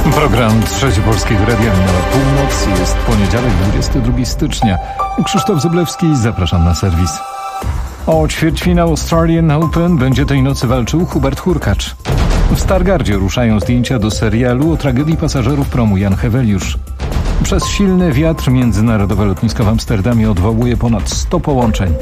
Program Trzeci Polskiego Radia minęła północ. Jest poniedziałek, 22 stycznia. Krzysztof Zyblewski, zapraszam na serwis. O ćwierćfinał Australian Open będzie tej nocy walczył Hubert Hurkacz. W Stargardzie ruszają zdjęcia do serialu o tragedii pasażerów promu Jan Heweliusz. Przez silny wiatr międzynarodowe lotnisko w Amsterdamie odwołuje ponad 100 połączeń.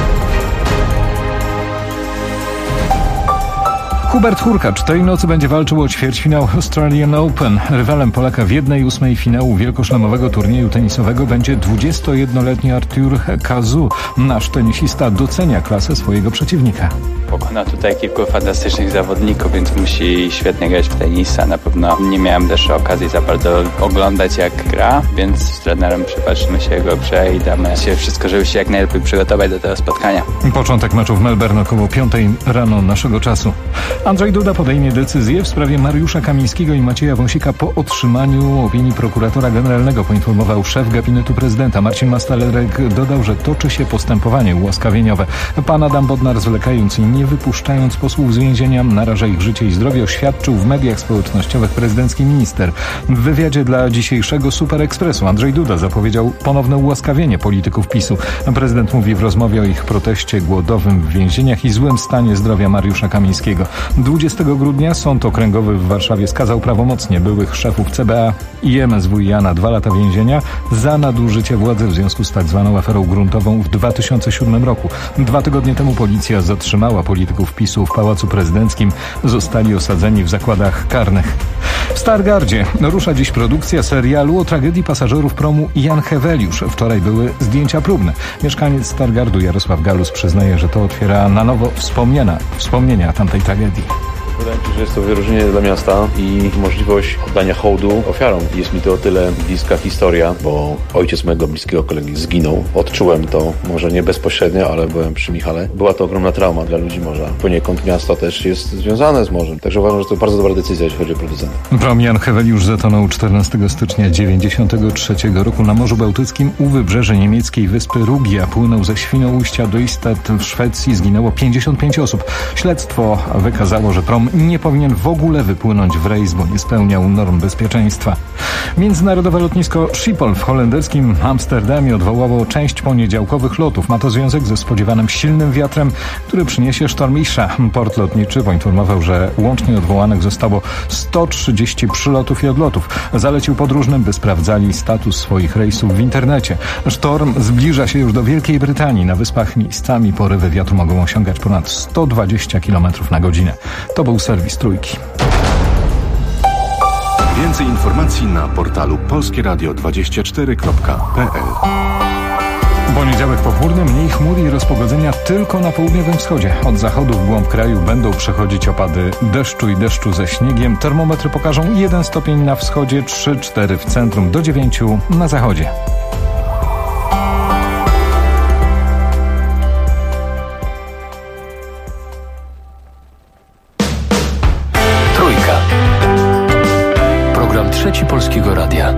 Hubert Hurkacz tej nocy będzie walczył o ćwierćfinał Australian Open. Rywalem Polaka w 1/8 finału wielkoszlemowego turnieju tenisowego będzie 21-letni Artur Cazaux. Nasz tenisista docenia klasę swojego przeciwnika. Pokona tutaj kilku fantastycznych zawodników, więc musi świetnie grać w tenisa. Na pewno nie miałem też okazji za bardzo oglądać, jak gra, więc z trenerem przypatrzymy się jego grze i damy się wszystko, żeby się jak najlepiej przygotować do tego spotkania. Początek meczu w Melbourne około 5 rano naszego czasu. Andrzej Duda podejmie decyzję w sprawie Mariusza Kamińskiego i Macieja Wąsika po otrzymaniu opinii prokuratora generalnego, poinformował szef gabinetu prezydenta. Marcin Mastalerek dodał, że toczy się postępowanie ułaskawieniowe. Pan Adam Bodnar, zwlekając i nie wypuszczając posłów z więzienia, naraża ich życie i zdrowie, oświadczył w mediach społecznościowych prezydencki minister. W wywiadzie dla dzisiejszego Super Expressu Andrzej Duda zapowiedział ponowne ułaskawienie polityków PiS-u. Prezydent mówi w rozmowie o ich proteście głodowym w więzieniach i złym stanie zdrowia Mariusza Kamińskiego. 20 grudnia Sąd Okręgowy w Warszawie skazał prawomocnie byłych szefów CBA i MSWiA na 2 lata więzienia za nadużycie władzy w związku z tzw. aferą gruntową w 2007 roku. 2 tygodnie temu policja zatrzymała polityków PiS-u w Pałacu Prezydenckim. Zostali osadzeni w zakładach karnych. W Stargardzie rusza dziś produkcja serialu o tragedii pasażerów promu Jan Heweliusz. Wczoraj były zdjęcia próbne. Mieszkaniec Stargardu Jarosław Galus przyznaje, że to otwiera na nowo wspomnienia tamtej tragedii. Wydaje mi się, że jest to wyróżnienie dla miasta i możliwość oddania hołdu ofiarom. Jest mi to o tyle bliska historia, bo ojciec mojego bliskiego kolegi zginął. Odczułem to, może nie bezpośrednio, ale byłem przy Michale. Była to ogromna trauma dla ludzi morza. Poniekąd miasto też jest związane z morzem. Także uważam, że to bardzo dobra decyzja, jeśli chodzi o producenta. Prom Jan Heweliusz zatonął 14 stycznia 1993 roku na Morzu Bałtyckim u wybrzeży niemieckiej wyspy Rugia. Płynął ze Świnoujścia do Ystad w Szwecji. Zginęło 55 osób. Śledztwo wykazało, że prom nie powinien w ogóle wypłynąć w rejs, bo nie spełniał norm bezpieczeństwa. Międzynarodowe lotnisko Schiphol w holenderskim Amsterdamie odwołało część poniedziałkowych lotów. Ma to związek ze spodziewanym silnym wiatrem, który przyniesie sztorm Isha. Port lotniczy poinformował, że łącznie odwołanych zostało 130 przylotów i odlotów. Zalecił podróżnym, by sprawdzali status swoich rejsów w internecie. Sztorm zbliża się już do Wielkiej Brytanii. Na wyspach miejscami porywy wiatru mogą osiągać ponad 120 km na godzinę. To był serwis Trójki. Więcej informacji na portalu polskieradio24.pl. Poniedziałek pochmurny, mniej chmur i rozpogodzenia tylko na południowym wschodzie. Od zachodu w głąb kraju będą przechodzić opady deszczu i deszczu ze śniegiem. Termometry pokażą 1 stopień na wschodzie, 3-4 w centrum, do 9 na zachodzie. Trzeci Polskiego Radia.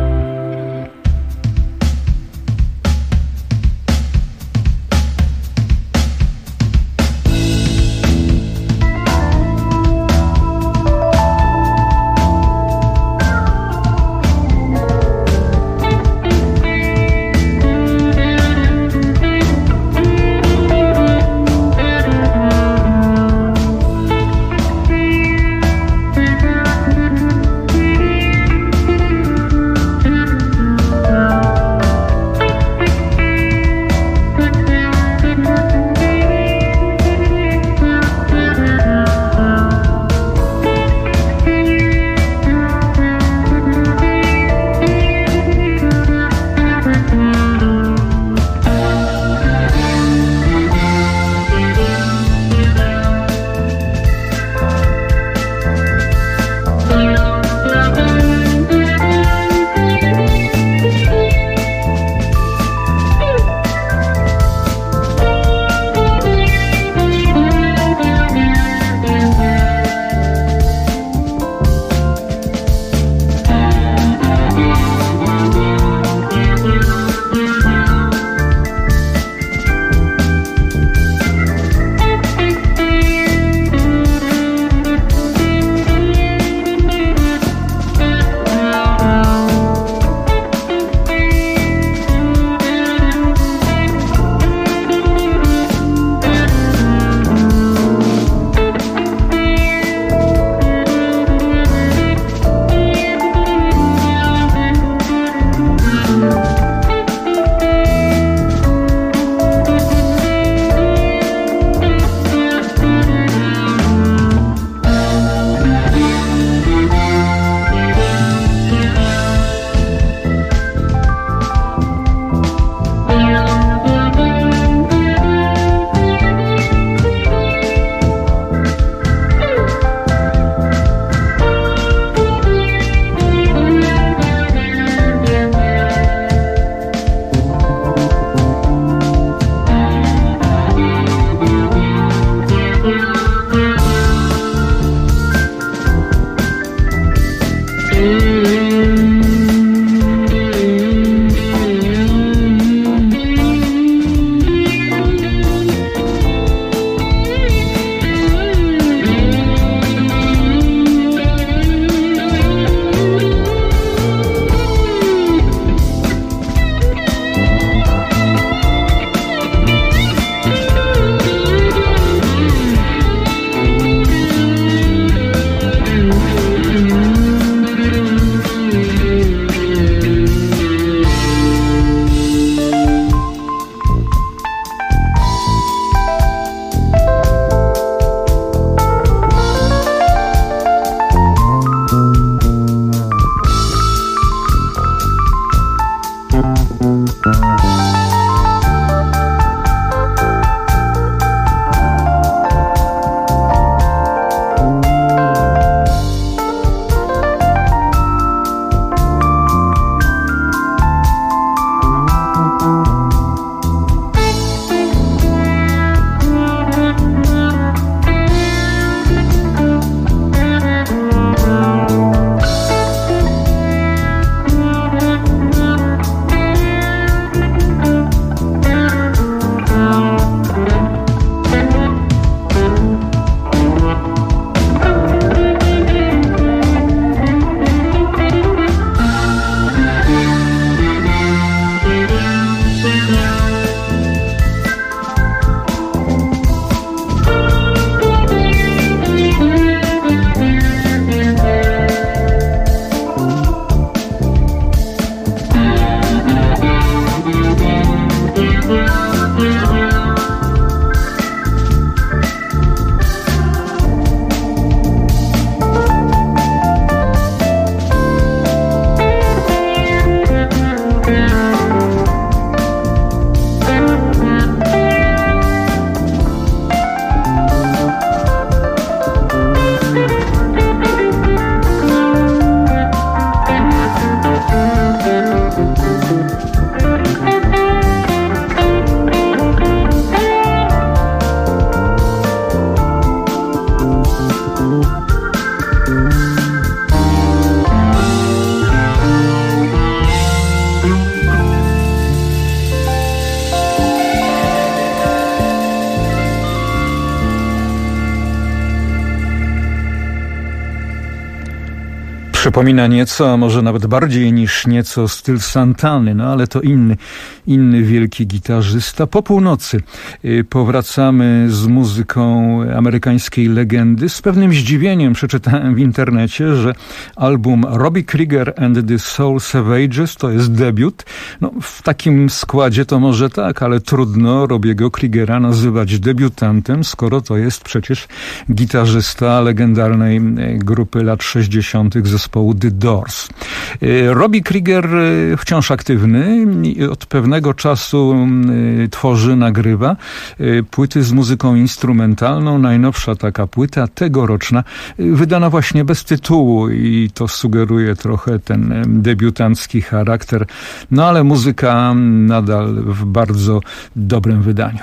Przypomina nieco, a może nawet bardziej niż nieco styl Santany, no ale to inny wielki gitarzysta. Po północy powracamy z muzyką amerykańskiej legendy. Z pewnym zdziwieniem przeczytałem w internecie, że album Robbie Krieger and the Soul Savages to jest debiut. No, w takim składzie to może tak, ale trudno Robbiego Kriegera nazywać debiutantem, skoro to jest przecież gitarzysta legendarnej grupy lat 60. zespołu The Doors. Robbie Krieger wciąż aktywny i od pewnego czasu tworzy, nagrywa płyty z muzyką instrumentalną. Najnowsza taka płyta, tegoroczna, wydana właśnie bez tytułu i to sugeruje trochę ten debiutancki charakter, no ale muzyka nadal w bardzo dobrym wydaniu.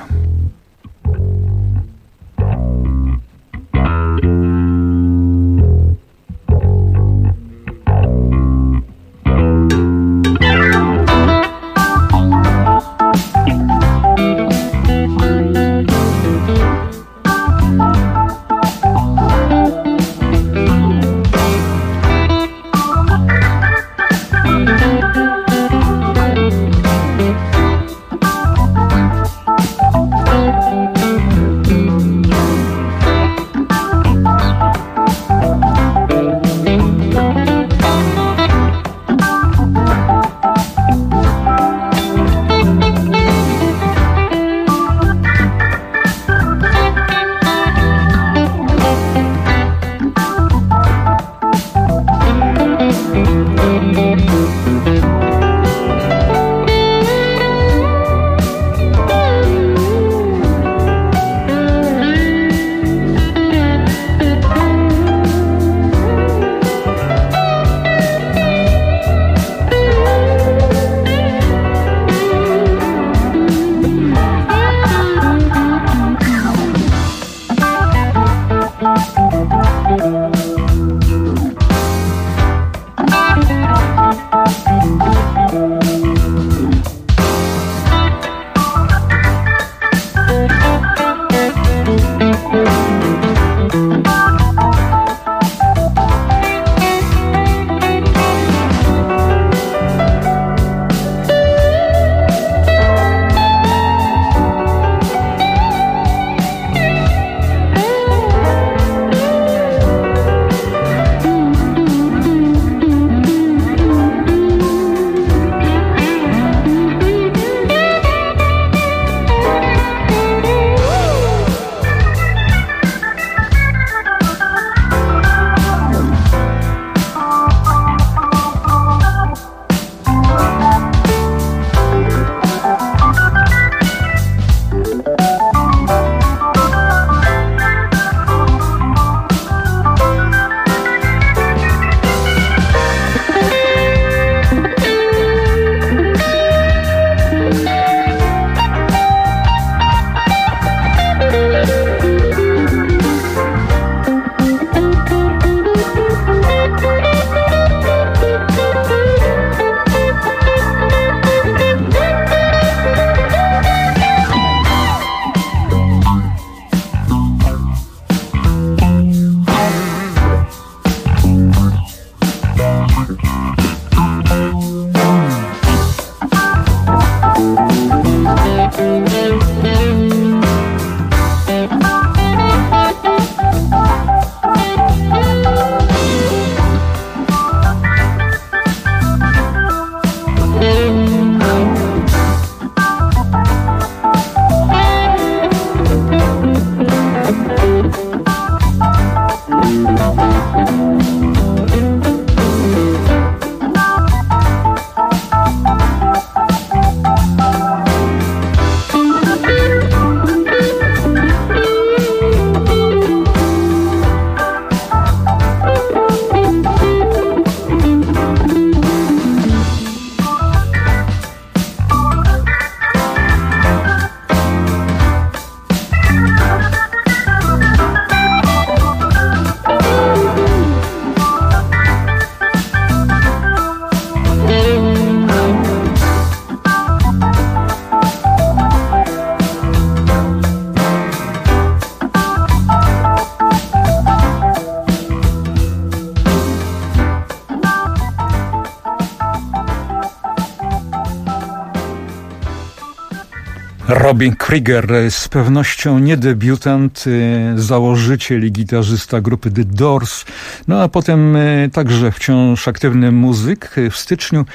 Robin Krieger, z pewnością nie debiutant, założyciel i gitarzysta grupy The Doors, no a potem także wciąż aktywny muzyk. W styczniu,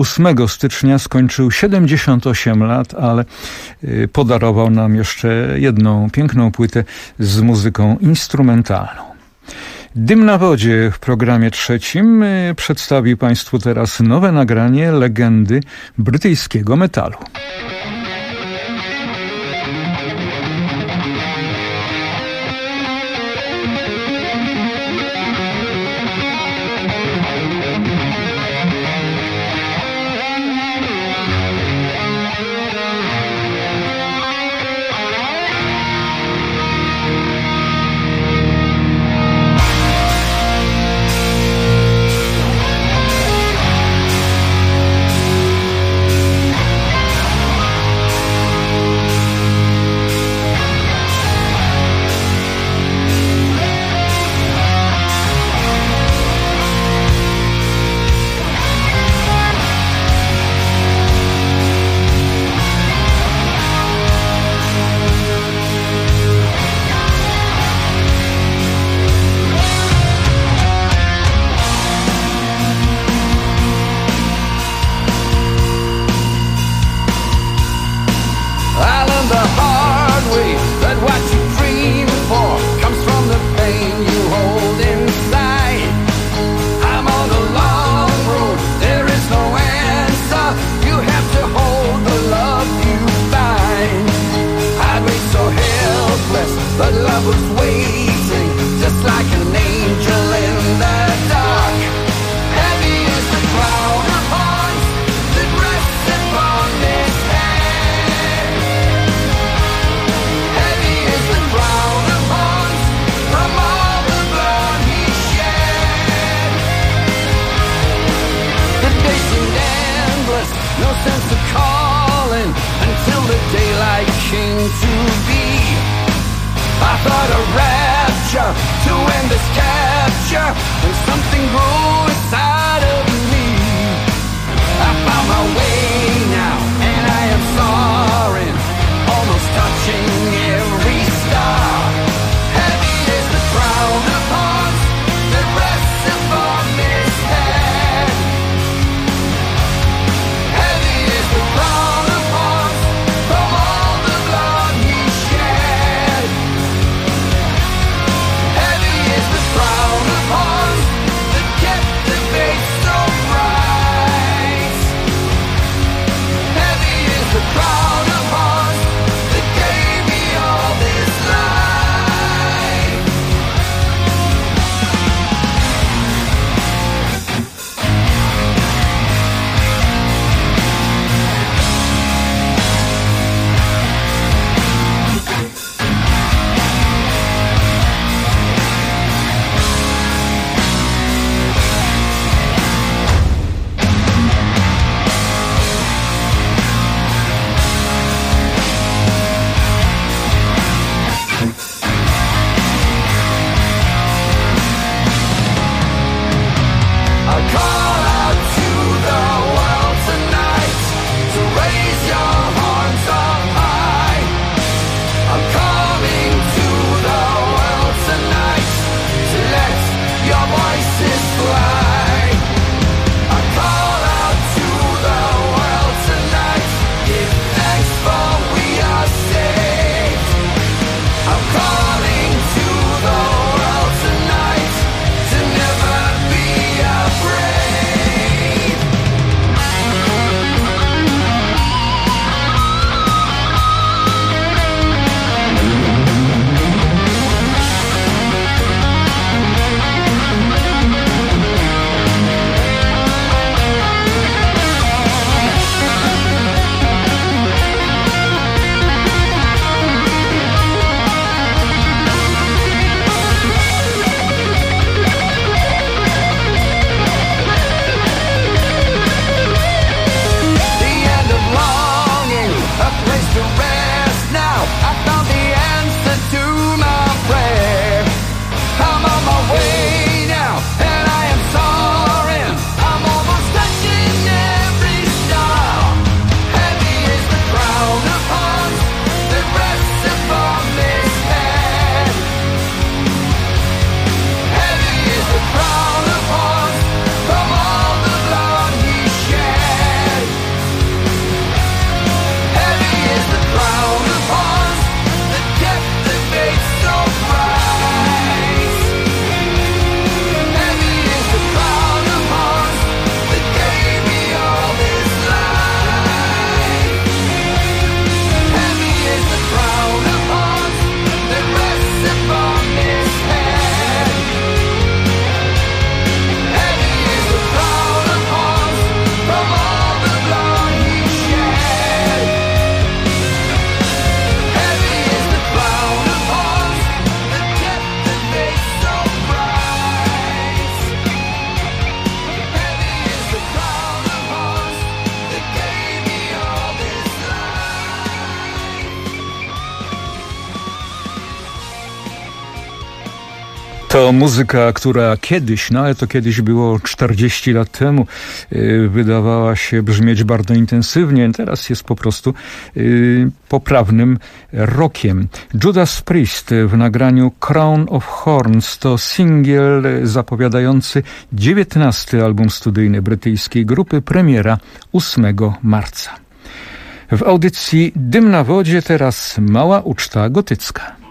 8 stycznia skończył 78 lat, ale podarował nam jeszcze jedną piękną płytę z muzyką instrumentalną. Dym na wodzie w programie trzecim przedstawi Państwu teraz nowe nagranie legendy brytyjskiego metalu. Heavy is the crown upon that kept the faith. To muzyka, która kiedyś, no ale to kiedyś było 40 lat temu, wydawała się brzmieć bardzo intensywnie. Teraz jest po prostu poprawnym rockiem. Judas Priest w nagraniu Crown of Thorns to singiel zapowiadający 19. album studyjny brytyjskiej grupy, premiera 8 marca. W audycji Dym na wodzie teraz mała uczta gotycka.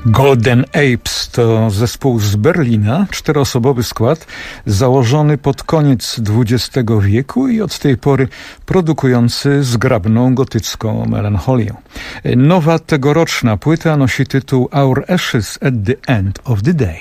Golden Apes to zespół z Berlina, 4-osobowy skład, założony pod koniec XX wieku i od tej pory produkujący zgrabną gotycką melancholię. Nowa tegoroczna płyta nosi tytuł Our Ashes at the End of the Day.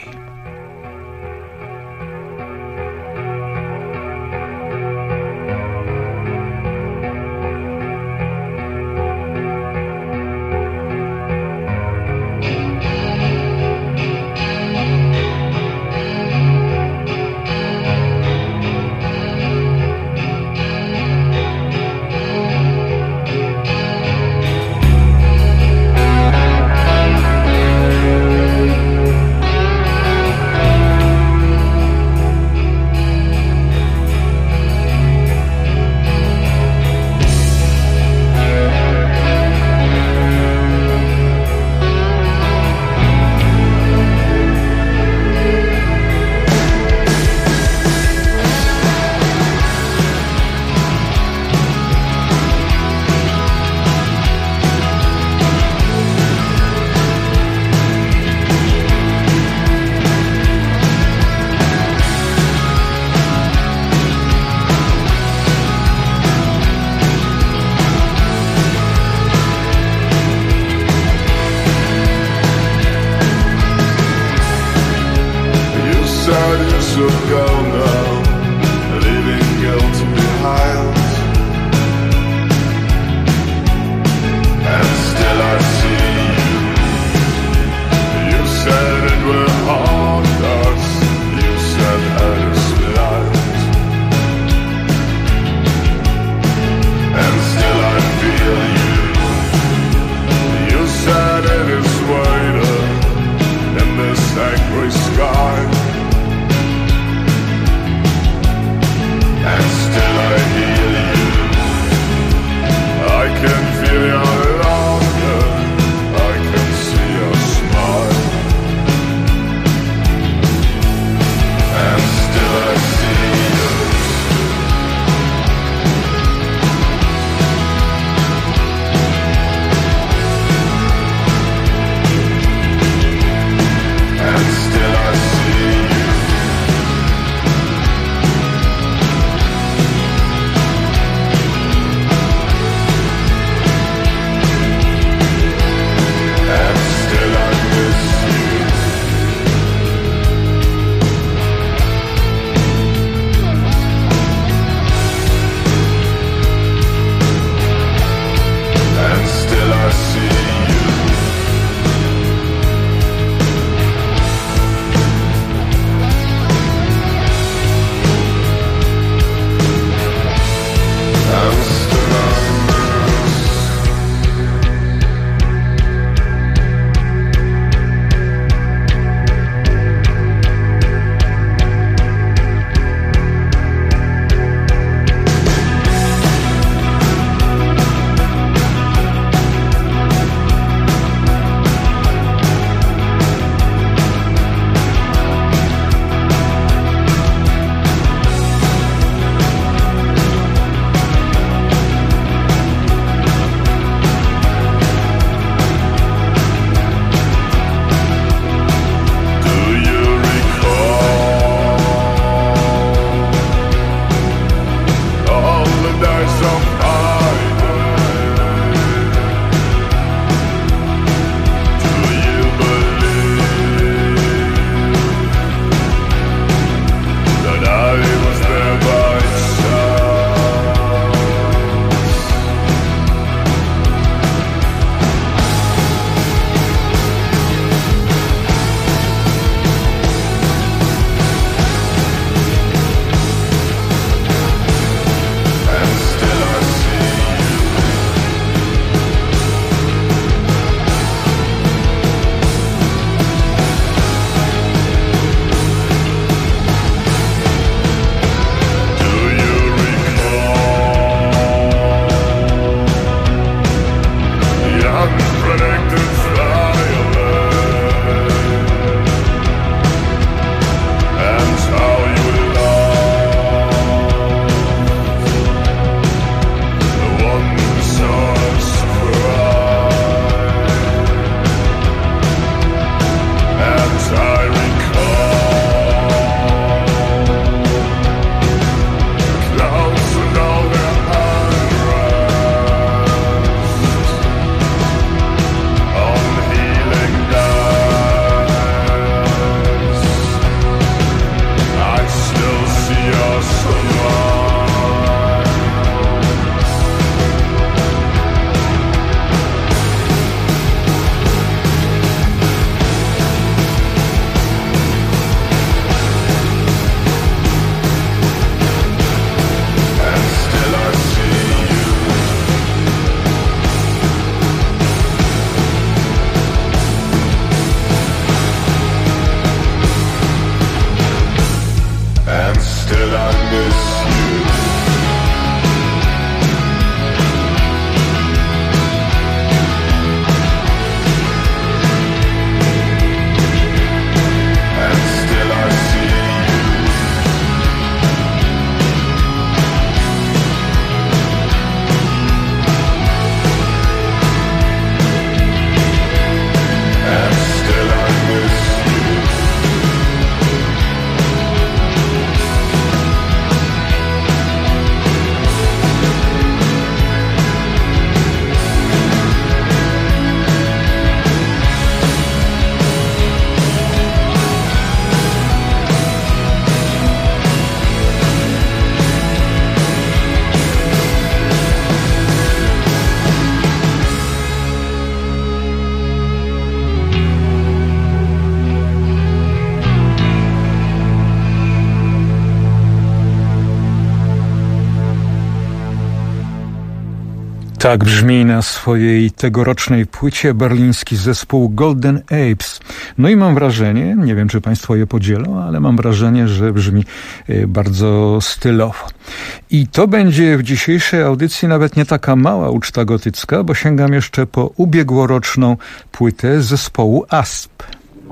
Tak brzmi na swojej tegorocznej płycie berliński zespół Golden Apes. No i mam wrażenie, nie wiem czy Państwo je podzielą, ale mam wrażenie, że brzmi bardzo stylowo. I to będzie w dzisiejszej audycji nawet nie taka mała uczta gotycka, bo sięgam jeszcze po ubiegłoroczną płytę zespołu Asp.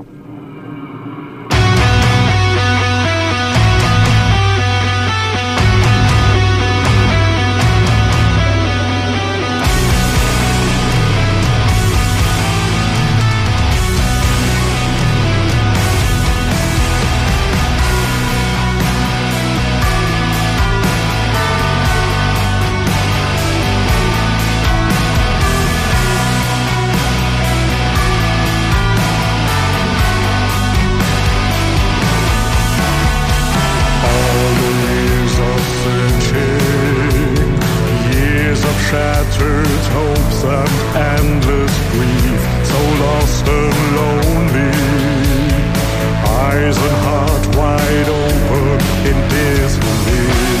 Shattered hopes and endless grief, so lost and lonely. Eyes and heart wide open in disbelief.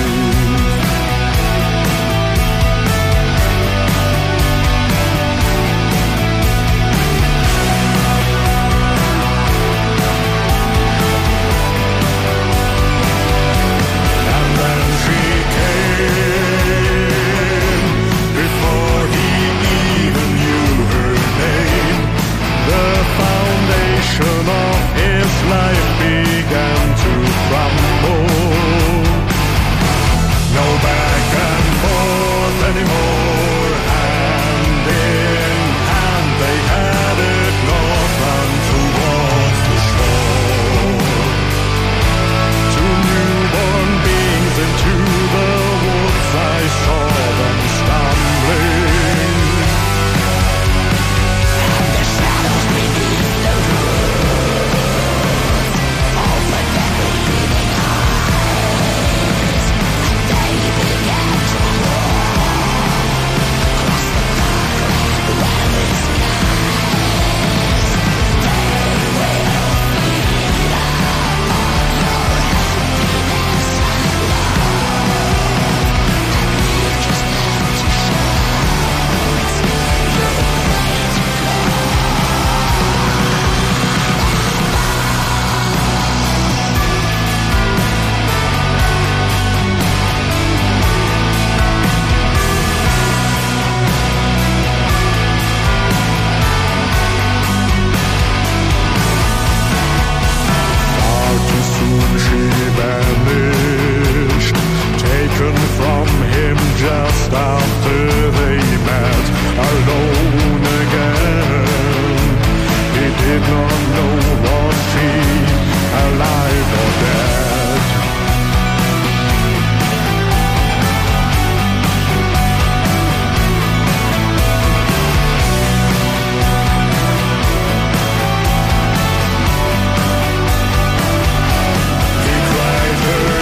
And then she came before he even knew her name. The foundation of his life began to crumble. No back and forth anymore. Hand in hand they headed north and towards the shore. Two newborn beings into the woods, I saw them stumbling. And the shadows beneath the roots opened their bleeding eyes, and they began to crawl across the dark, weary skies. They will feed upon your emptiness and love, and leave just empty shells. You pray to God. Far too soon she vanished, taken from him just after they met, alone again. He did not know, was she alive or dead? He cried her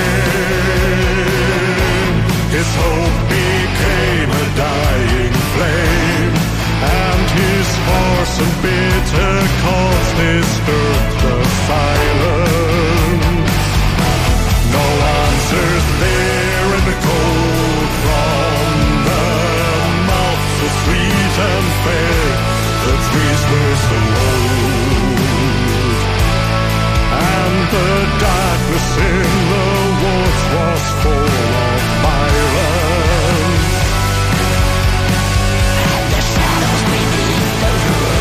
name. His hope became a dying flame, and his hoarse and bitter calls disturbed the silence. No answers there in the cold from the mouth so sweet and fair. The trees were so old, and the darkness in the woods was full of violence. And the shadows beneath the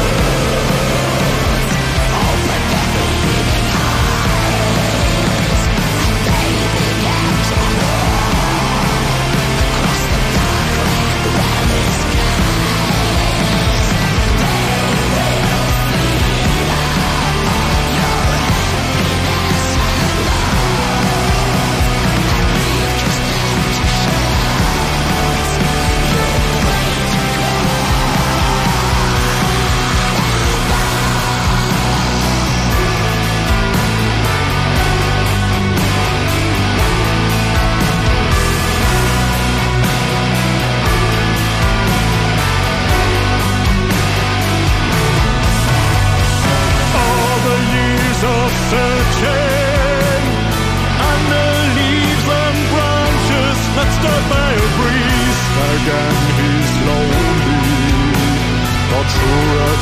roots opened their bleeding eyes, and they began to crawl across the dark, weary skies. They will feed upon your emptiness and love.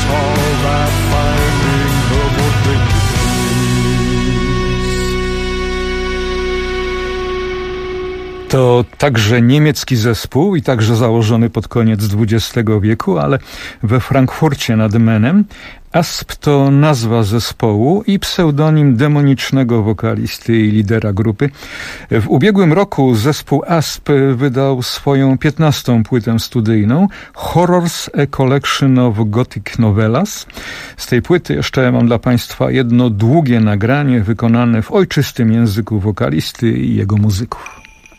call that finding the wounding place. To także niemiecki zespół i także założony pod koniec XX wieku, ale we Frankfurcie nad Menem. Asp to nazwa zespołu i pseudonim demonicznego wokalisty i lidera grupy. W ubiegłym roku zespół Asp wydał swoją 15. płytę studyjną Horrors, a Collection of Gothic Novellas. Z tej płyty jeszcze mam dla Państwa jedno długie nagranie wykonane w ojczystym języku wokalisty i jego muzyków.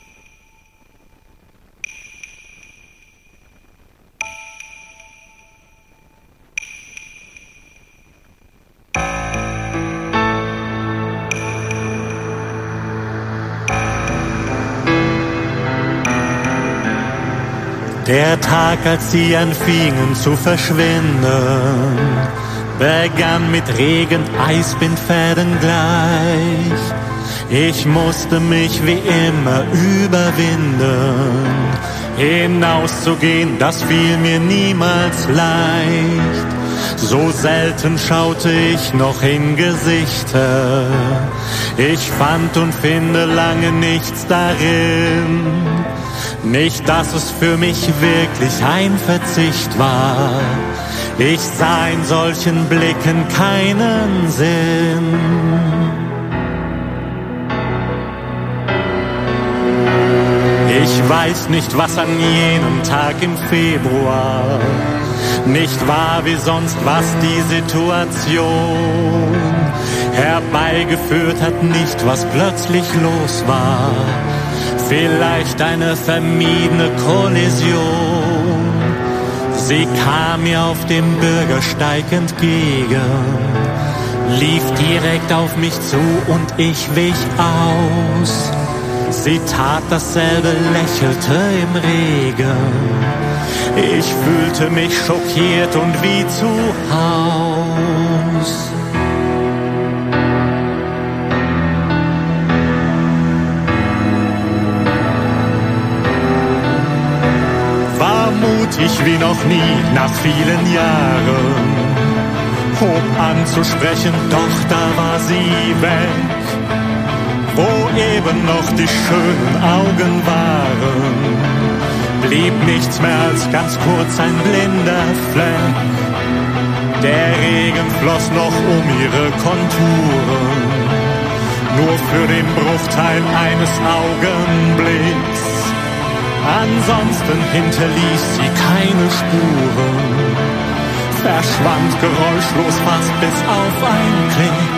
Der Tag, als sie anfingen zu verschwinden, begann mit Regen, Eisbindfäden gleich. Ich musste mich wie immer überwinden. Hinauszugehen, das fiel mir niemals leicht. So selten schaute ich noch in Gesichter. Ich fand und finde lange nichts darin. Nicht, dass es für mich wirklich ein Verzicht war. Ich sah in solchen Blicken keinen Sinn. Ich weiß nicht, was an jenem Tag im Februar nicht war wie sonst, was die Situation herbeigeführt hat, nicht was plötzlich los war. Vielleicht eine vermiedene Kollision. Sie kam mir auf dem Bürgersteig entgegen, lief direkt auf mich zu und ich wich aus. Sie tat dasselbe, lächelte im Regen. Ich fühlte mich schockiert und wie zu Haus. Mutig wie noch nie nach vielen Jahren, hob an zu sprechen, doch da war sie weg. Wo eben noch die schönen Augen waren, blieb nichts mehr als ganz kurz ein blinder Fleck. Der Regen floss noch um ihre Konturen, nur für den Bruchteil eines Augenblicks. Ansonsten hinterließ sie keine Spuren, verschwand geräuschlos fast bis auf einen Klick.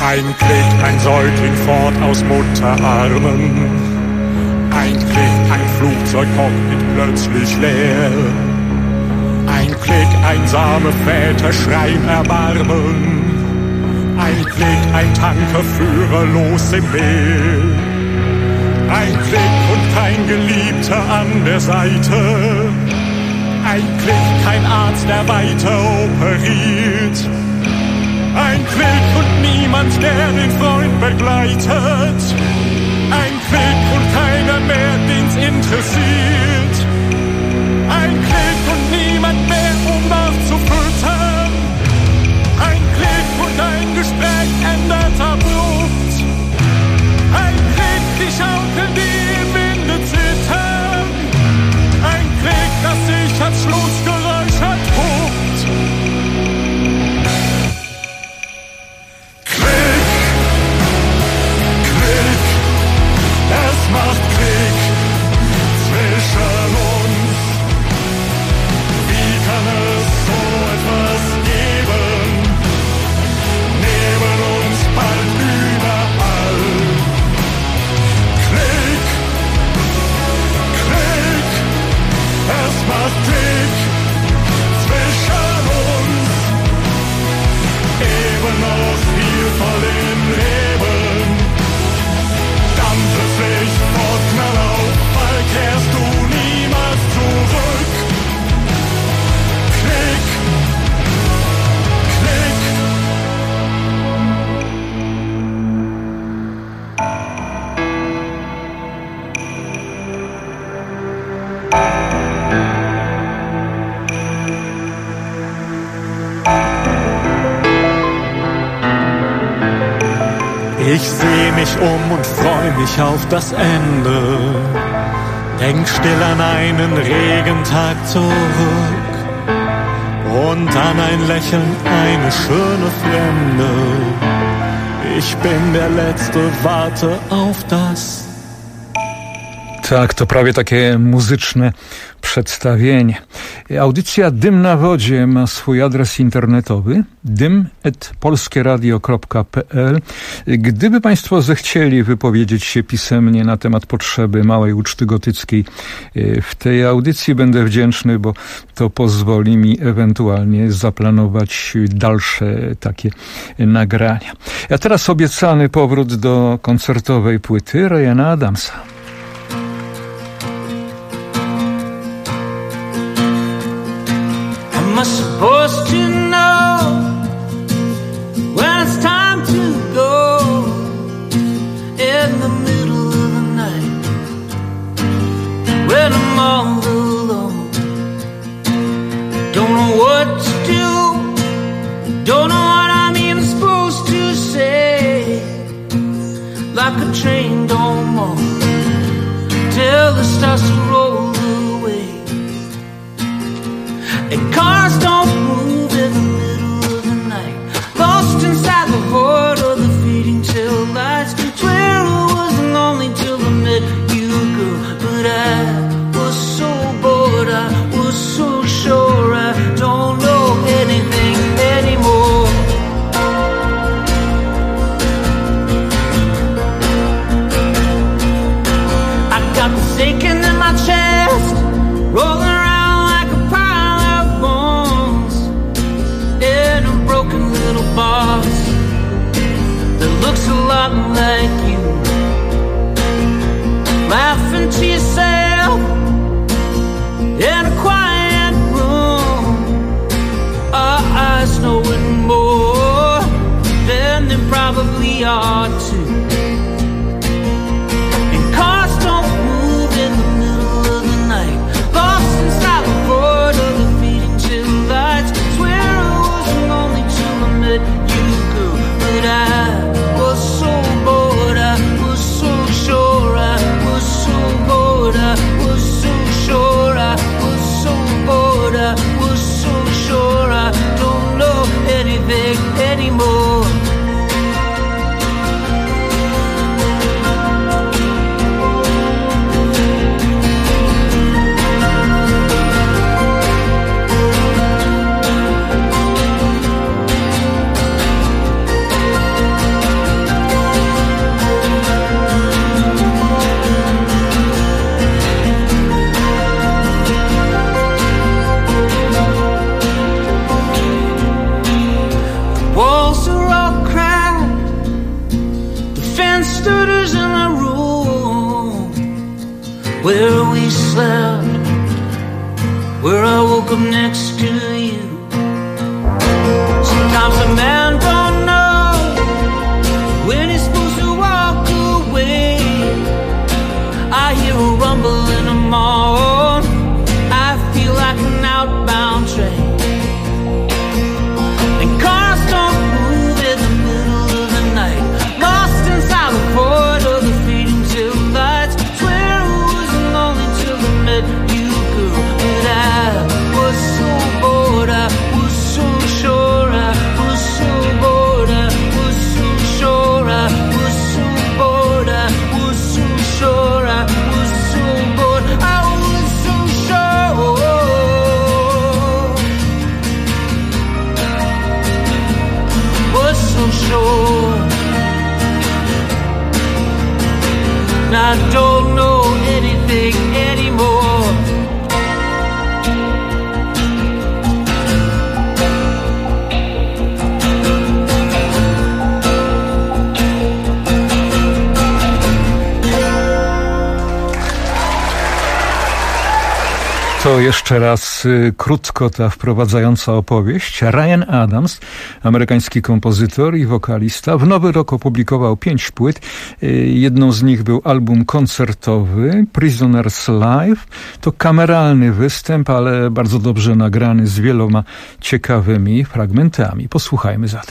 Ein Klick, ein Säugling fort aus Mutterarmen. Ein Klick, ein Flugzeugcockpit plötzlich leer. Ein Klick, einsame Väter schreien Erbarmen. Ein Klick, ein Tanker führerlos im Meer. Ein Klick und kein Geliebter an der Seite. Ein Klick, kein Arzt, der weiter operiert. Ein Klick und niemand, der den Freund begleitet. Ein Klick und keiner mehr, den's interessiert. Ein Klick und niemand mehr, um nachzufüttern. Ein Klick und ein Gespräch ändert abrupt. Ein Klick, die Schaukel, die im Winde zittern. Ein Klick, das sich als Schlussgeräusch entpuppt. Klick, Klick, es macht Klick zwischen uns. Wie kann es so etwas geben? Neben uns bald überall. Klick, Klick, es macht Klick zwischen uns. Eben noch viel voll im Leben. Dann plötzlich vor Knall auf, bald kehrst du niemals zurück. Klick, Klick. Ich seh mich um und freu mich auf das Ende. Denk still an einen Regentag zurück und an ein Lächeln, eine schöne Fremde. Ich bin der Letzte, warte auf das. Tak, to prawie takie muzyczne przedstawienie. Audycja Dym na wodzie ma swój adres internetowy dym@polskieradio.pl. Gdyby Państwo zechcieli wypowiedzieć się pisemnie na temat potrzeby małej uczty gotyckiej w tej audycji, będę wdzięczny, bo to pozwoli mi ewentualnie zaplanować dalsze takie nagrania. A teraz obiecany powrót do koncertowej płyty Ryana Adamsa. Am I supposed to know when it's time to go in the middle of the night when I'm all alone? Don't know what to do, don't know what I'm even supposed to say. Like a train don't move till it starts to roll away. And cars don't move in the middle of the night, lost inside the heart of the fading tail lights. Swear I wasn't lonely till I met you, girl, but I was so bored, I was so sure I don't know anything anymore. I got this aching in my chest, rolling around box that looks a lot like you, laughing to yourself in a quiet room, our eyes knowing more than they probably ought to. And cars don't move in the middle of the night, lost up next to you. Sometimes a man don't know when he's supposed to walk away. I hear a rumble in the morn, I feel like an outbound train. And cars don't move in the middle of the night, lost inside the void of the fading tail lights. Swear I wasn't lonely till I met you, girl. But I was so bored, I was so sure, I was so bored, I was so sure, I was so bored, I was so sure, I was so bored, I was so sure, was so sure. I don't know anything anymore. To jeszcze raz krótko ta wprowadzająca opowieść. Ryan Adams, amerykański kompozytor i wokalista, w nowy rok opublikował 5 płyt. Jedną z nich był album koncertowy Prisoners Live. To kameralny występ, ale bardzo dobrze nagrany, z wieloma ciekawymi fragmentami. Posłuchajmy zatem.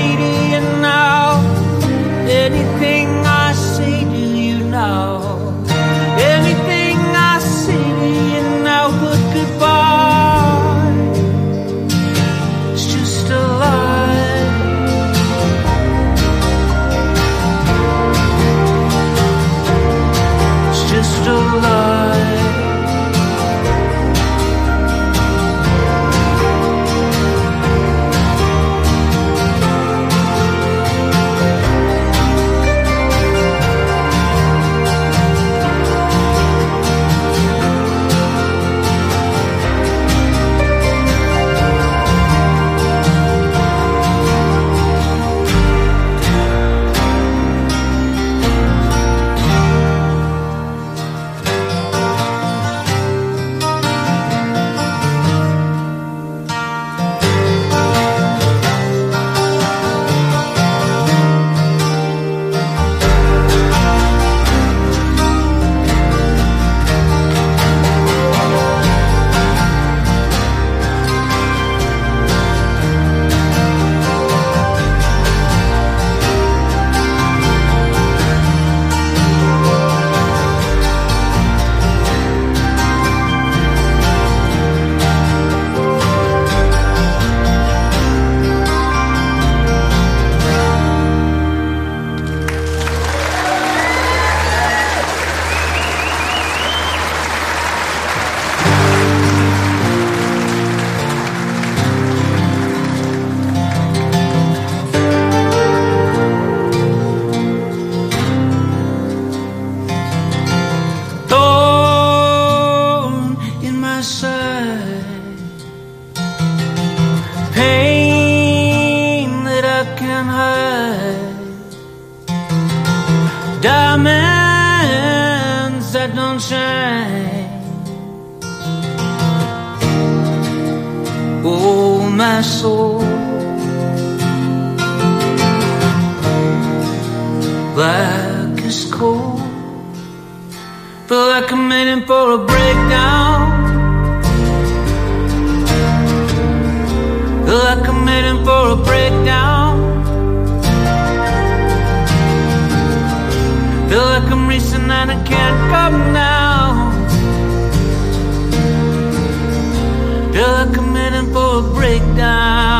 Anything I say to you now diamonds that don't shine. Oh, my soul, black as coal. Feel like I'm heading for a breakdown. Feel like I'm heading for a breakdown. Feel like I'm racing and I can't come now. Feel like I'm heading for a breakdown.